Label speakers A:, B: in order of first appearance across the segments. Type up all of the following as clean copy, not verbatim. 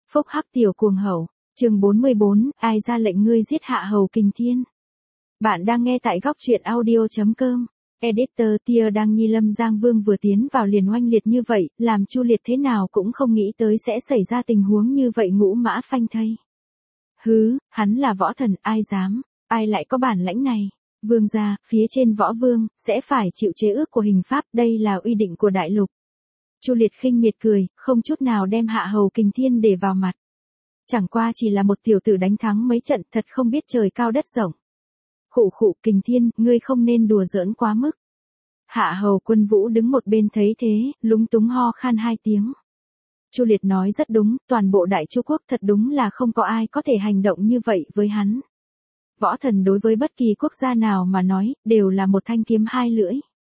A: Phúc hắc tiểu cuồng hậu, chương 44, ai ra lệnh ngươi giết Hạ Hầu Kình Thiên? Bạn đang nghe tại góc truyện audio.com. Editor Tia Đăng Nhi. Lâm Giang Vương vừa tiến vào liền oanh liệt như vậy, làm Chu Liệt thế nào cũng không nghĩ tới sẽ xảy ra tình huống như vậy. Ngũ mã phanh thây. Hứ, hắn là võ thần, ai dám, ai lại có bản lãnh này? Vương gia, phía trên võ vương, sẽ phải chịu chế ước của hình pháp, đây là uy định của đại lục. Chu Liệt khinh miệt cười, không chút nào đem Hạ Hầu Kình Thiên để vào mặt. Chẳng qua chỉ là một tiểu tử đánh thắng mấy trận, thật không biết trời cao đất rộng. Khụ khụ, Kình Thiên, ngươi không nên đùa giỡn quá mức. Hạ Hầu Quân Vũ đứng một bên thấy thế, lúng túng ho khan hai tiếng. Chu Liệt nói rất đúng, toàn bộ Đại Chu quốc thật đúng là không có ai có thể hành động như vậy với hắn. Võ thần đối với bất kỳ quốc gia nào mà nói, đều là một thanh kiếm hai lưỡi.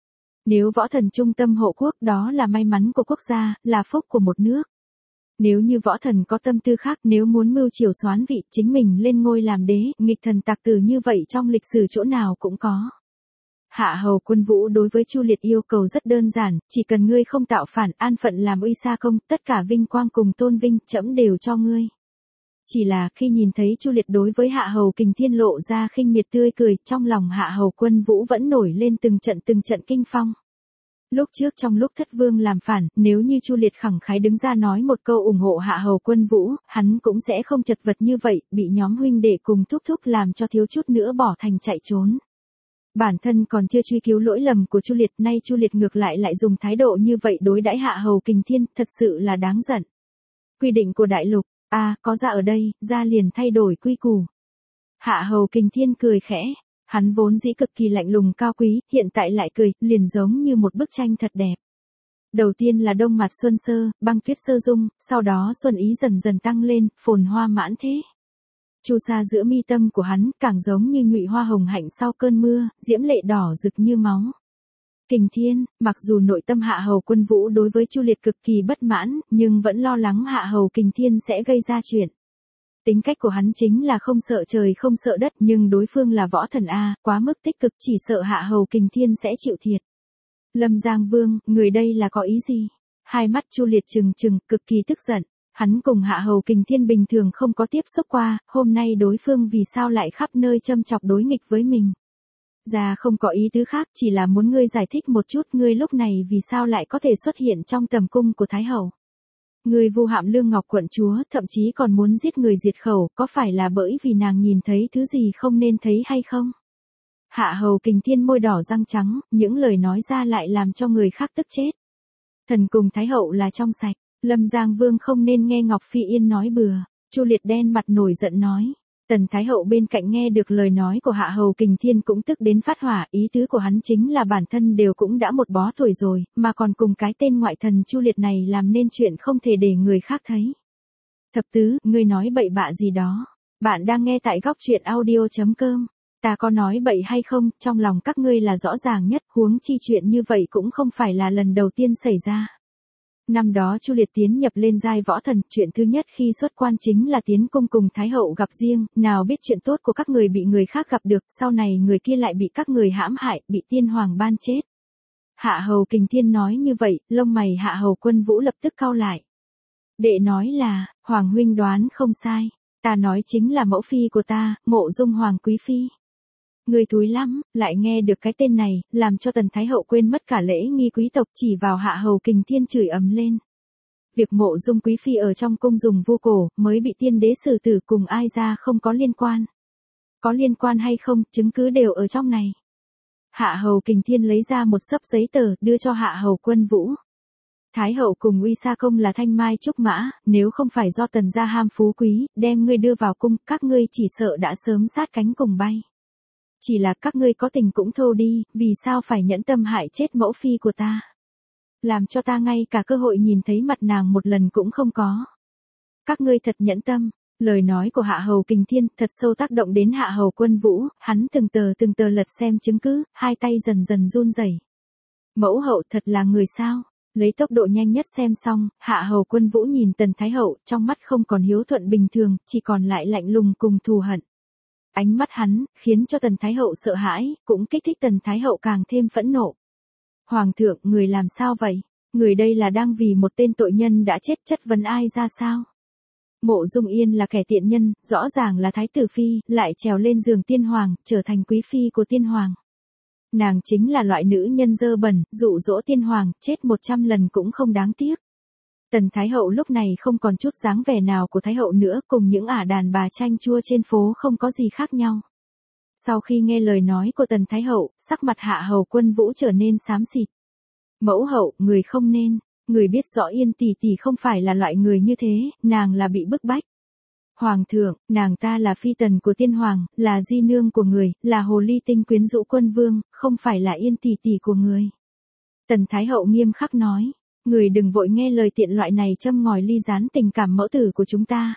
A: Nếu võ thần trung tâm hộ quốc, đó là may mắn của quốc gia, là phúc của một nước. Nếu như võ thần có tâm tư khác, nếu muốn mưu triều soán vị, chính mình lên ngôi làm đế, nghịch thần tặc tử như vậy trong lịch sử chỗ nào cũng có. Hạ Hầu Quân Vũ đối với Chu Liệt yêu cầu rất đơn giản, chỉ cần ngươi không tạo phản, an phận làm uy sa công, tất cả vinh quang cùng tôn vinh, trẫm đều cho ngươi. Chỉ là khi nhìn thấy Chu Liệt đối với Hạ Hầu Kình Thiên lộ ra khinh miệt tươi cười, trong lòng Hạ Hầu Quân Vũ vẫn nổi lên từng trận kinh phong. Lúc trước trong lúc Thất Vương làm phản, nếu như Chu Liệt khẳng khái đứng ra nói một câu ủng hộ Hạ Hầu Quân Vũ, hắn cũng sẽ không chật vật như vậy, bị nhóm huynh đệ cùng thúc thúc làm cho thiếu chút nữa bỏ thành chạy trốn. Bản thân còn chưa truy cứu lỗi lầm của Chu Liệt, nay Chu Liệt ngược lại dùng thái độ như vậy đối đãi Hạ Hầu Kình Thiên, thật sự là đáng giận. Quy định của đại lục, có ra ở đây, ra liền thay đổi quy củ. Hạ Hầu Kình Thiên cười khẽ, hắn vốn dĩ cực kỳ lạnh lùng cao quý, hiện tại lại cười, liền giống như một bức tranh thật đẹp. Đầu tiên là đông mặt xuân sơ, băng tuyết sơ dung, sau đó xuân ý dần dần tăng lên, phồn hoa mãn thế. Chu sa giữa mi tâm của hắn, càng giống như nhụy hoa hồng hạnh sau cơn mưa, diễm lệ đỏ rực như máu. Kình Thiên, mặc dù nội tâm Hạ Hầu Quân Vũ đối với Chu Liệt cực kỳ bất mãn, nhưng vẫn lo lắng Hạ Hầu Kình Thiên sẽ gây ra chuyện. Tính cách của hắn chính là không sợ trời không sợ đất, nhưng đối phương là võ thần quá mức tích cực, chỉ sợ Hạ Hầu Kình Thiên sẽ chịu thiệt. Lâm Giang Vương, người đây là có ý gì? Hai mắt Chu Liệt trừng, cực kỳ tức giận. Hắn cùng Hạ Hầu Kình Thiên bình thường không có tiếp xúc qua, hôm nay đối phương vì sao lại khắp nơi châm chọc đối nghịch với mình? Ra không có ý tứ khác, chỉ là muốn ngươi giải thích một chút, ngươi lúc này vì sao lại có thể xuất hiện trong tầm cung của Thái Hậu. Ngươi vu hãm Lương Ngọc quận chúa, thậm chí còn muốn giết người diệt khẩu, có phải là bởi vì nàng nhìn thấy thứ gì không nên thấy hay không? Hạ Hầu Kình Thiên môi đỏ răng trắng, những lời nói ra lại làm cho người khác tức chết. Thần cùng Thái Hậu là trong sạch, Lâm Giang Vương không nên nghe Ngọc Phi Yên nói bừa. Chu Liệt đen mặt nổi giận nói. Tần Thái Hậu bên cạnh nghe được lời nói của Hạ Hầu Kình Thiên cũng tức đến phát hỏa, ý tứ của hắn chính là bản thân đều cũng đã một bó tuổi rồi, mà còn cùng cái tên ngoại thần Chu Liệt này làm nên chuyện không thể để người khác thấy. Thập tứ, ngươi nói bậy bạ gì đó? Bạn đang nghe tại góc truyện audio.com. Ta có nói bậy hay không, trong lòng các ngươi là rõ ràng nhất, huống chi chuyện như vậy cũng không phải là lần đầu tiên xảy ra. Năm đó Chu Liệt tiến nhập lên giai võ thần, chuyện thứ nhất khi xuất quan chính là tiến cung cùng Thái Hậu gặp riêng, nào biết chuyện tốt của các người bị người khác gặp được, sau này người kia lại bị các người hãm hại, bị tiên hoàng ban chết. Hạ Hầu Kình Thiên nói như vậy, lông mày Hạ Hầu Quân Vũ lập tức cau lại. Đệ nói là, Hoàng huynh đoán không sai, ta nói chính là mẫu phi của ta, Mộ Dung Hoàng quý phi. Người thúi lắm, lại nghe được cái tên này, làm cho Tần Thái Hậu quên mất cả lễ nghi quý tộc, chỉ vào Hạ Hầu Kình Thiên chửi ầm lên. Việc Mộ Dung quý phi ở trong cung dùng vu cổ, mới bị tiên đế xử tử, cùng ai ra không có liên quan. Có liên quan hay không, chứng cứ đều ở trong này. Hạ Hầu Kình Thiên lấy ra một xấp giấy tờ, đưa cho Hạ Hầu Quân Vũ. Thái Hậu cùng uy sa công là thanh mai trúc mã, nếu không phải do Tần gia ham phú quý, đem ngươi đưa vào cung, các ngươi chỉ sợ đã sớm sát cánh cùng bay. Chỉ là các ngươi có tình cũng thô đi, vì sao phải nhẫn tâm hại chết mẫu phi của ta? Làm cho ta ngay cả cơ hội nhìn thấy mặt nàng một lần cũng không có. Các ngươi thật nhẫn tâm. Lời nói của Hạ Hầu Kình Thiên thật sâu tác động đến Hạ Hầu Quân Vũ, hắn từng tờ lật xem chứng cứ, hai tay dần run rẩy. Mẫu hậu thật là người sao? Lấy tốc độ nhanh nhất xem xong, Hạ Hầu Quân Vũ nhìn Tần Thái Hậu, trong mắt không còn hiếu thuận bình thường, chỉ còn lại lạnh lùng cùng thù hận. Ánh mắt hắn, khiến cho Tần Thái Hậu sợ hãi, cũng kích thích Tần Thái Hậu càng thêm phẫn nộ. Hoàng thượng, người làm sao vậy? Người đây là đang vì một tên tội nhân đã chết chất vấn ai ra sao? Mộ Dung Yên là kẻ tiện nhân, rõ ràng là thái tử phi, lại trèo lên giường tiên hoàng, trở thành quý phi của tiên hoàng. Nàng chính là loại nữ nhân dơ bẩn, dụ dỗ tiên hoàng, chết 100 lần cũng không đáng tiếc. Tần Thái Hậu lúc này không còn chút dáng vẻ nào của Thái Hậu nữa, cùng những ả đàn bà chanh chua trên phố không có gì khác nhau. Sau khi nghe lời nói của Tần Thái Hậu, sắc mặt Hạ Hầu Quân Vũ trở nên xám xịt. Mẫu hậu, người không nên, người biết rõ Yên tỷ tỷ không phải là loại người như thế, nàng là bị bức bách. Hoàng thượng, nàng ta là phi tần của tiên hoàng, là di nương của người, là hồ ly tinh quyến rũ quân vương, không phải là Yên tỷ tỷ của người. Tần Thái Hậu nghiêm khắc nói, người đừng vội nghe lời tiện loại này châm ngòi ly gián tình cảm mẫu tử của chúng ta.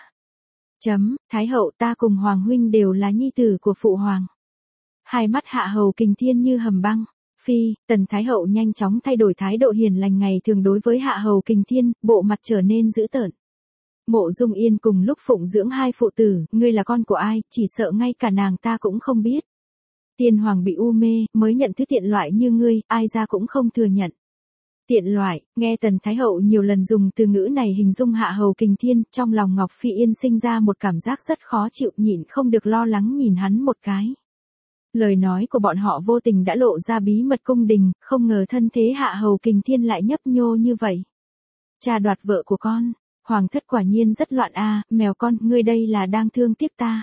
A: Thái Hậu, ta cùng Hoàng huynh đều là nhi tử của phụ hoàng. Hai mắt Hạ Hầu Kình Thiên như hầm băng. Tần Thái Hậu nhanh chóng thay đổi thái độ hiền lành ngày thường đối với Hạ Hầu Kình Thiên, bộ mặt trở nên dữ tợn. Mộ Dung Yên cùng lúc phụng dưỡng hai phụ tử, ngươi là con của ai, chỉ sợ ngay cả nàng ta cũng không biết. Tiên hoàng bị u mê, mới nhận thứ tiện loại như ngươi, ai ra cũng không thừa nhận. Tiện loại, nghe Tần Thái Hậu nhiều lần dùng từ ngữ này hình dung Hạ Hầu Kình Thiên, trong lòng Ngọc Phi Yên sinh ra một cảm giác rất khó chịu, nhịn không được lo lắng nhìn hắn một cái. Lời nói của bọn họ vô tình đã lộ ra bí mật cung đình, không ngờ thân thế Hạ Hầu Kình Thiên lại nhấp nhô như vậy. Cha đoạt vợ của con, hoàng thất quả nhiên rất loạn a, mèo con, ngươi đây là đang thương tiếc ta.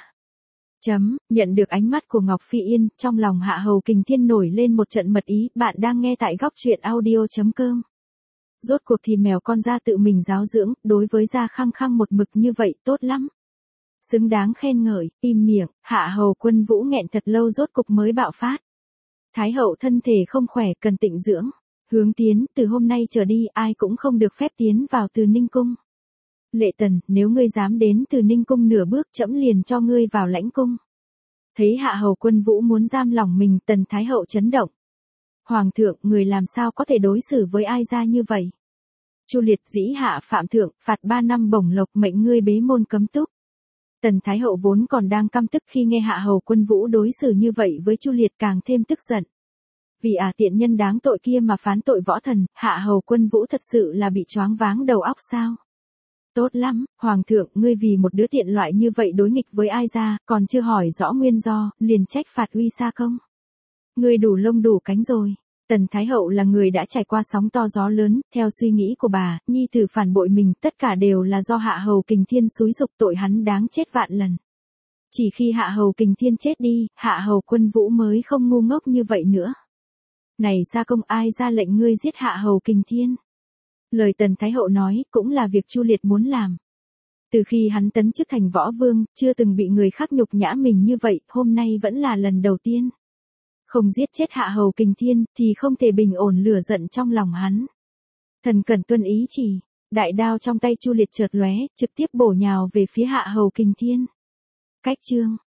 A: Nhận được ánh mắt của Ngọc Phi Yên, trong lòng Hạ Hầu Kình Thiên nổi lên một trận mật ý, bạn đang nghe tại góc truyện audio.com. Rốt cuộc thì mèo con ra tự mình giáo dưỡng, đối với gia khăng khăng một mực như vậy, tốt lắm. Xứng đáng khen ngợi, im miệng, Hạ Hầu Quân Vũ nghẹn thật lâu rốt cục mới bạo phát. Thái Hậu thân thể không khỏe, cần tịnh dưỡng. Hướng tiến, từ hôm nay trở đi, ai cũng không được phép tiến vào Từ Ninh Cung. Lệ Tần, nếu ngươi dám đến Từ Ninh Cung nửa bước, trẫm liền cho ngươi vào lãnh cung. Thấy Hạ Hầu Quân Vũ muốn giam lỏng mình, Tần Thái Hậu chấn động. Hoàng thượng, người làm sao có thể đối xử với ai ra như vậy? Chu Liệt dĩ hạ phạm thượng, phạt 3 năm bổng lộc, mệnh ngươi bế môn cấm túc. Tần Thái Hậu vốn còn đang căm tức khi nghe Hạ Hầu Quân Vũ đối xử như vậy với Chu Liệt, càng thêm tức giận. Vì tiện nhân đáng tội kia mà phán tội võ thần, Hạ Hầu Quân Vũ thật sự là bị choáng váng đầu óc sao? Tốt lắm, Hoàng thượng, ngươi vì một đứa tiện loại như vậy đối nghịch với ai ra, còn chưa hỏi rõ nguyên do, liền trách phạt uy sa công. Ngươi đủ lông đủ cánh rồi. Tần Thái Hậu là người đã trải qua sóng to gió lớn, theo suy nghĩ của bà, nhi tử phản bội mình, tất cả đều là do Hạ Hầu Kình Thiên xúi giục, tội hắn đáng chết vạn lần. Chỉ khi Hạ Hầu Kình Thiên chết đi, Hạ Hầu Quân Vũ mới không ngu ngốc như vậy nữa. Này sa công, ai ra lệnh ngươi giết Hạ Hầu Kình Thiên? Lời Tần Thái Hậu nói, cũng là việc Chu Liệt muốn làm. Từ khi hắn tấn chức thành võ vương, chưa từng bị người khác nhục nhã mình như vậy, hôm nay vẫn là lần đầu tiên. Không giết chết Hạ Hầu Kình Thiên, thì không thể bình ổn lửa giận trong lòng hắn. Thần cần tuân ý chỉ, đại đao trong tay Chu Liệt chợt lóe, trực tiếp bổ nhào về phía Hạ Hầu Kình Thiên. Cách chương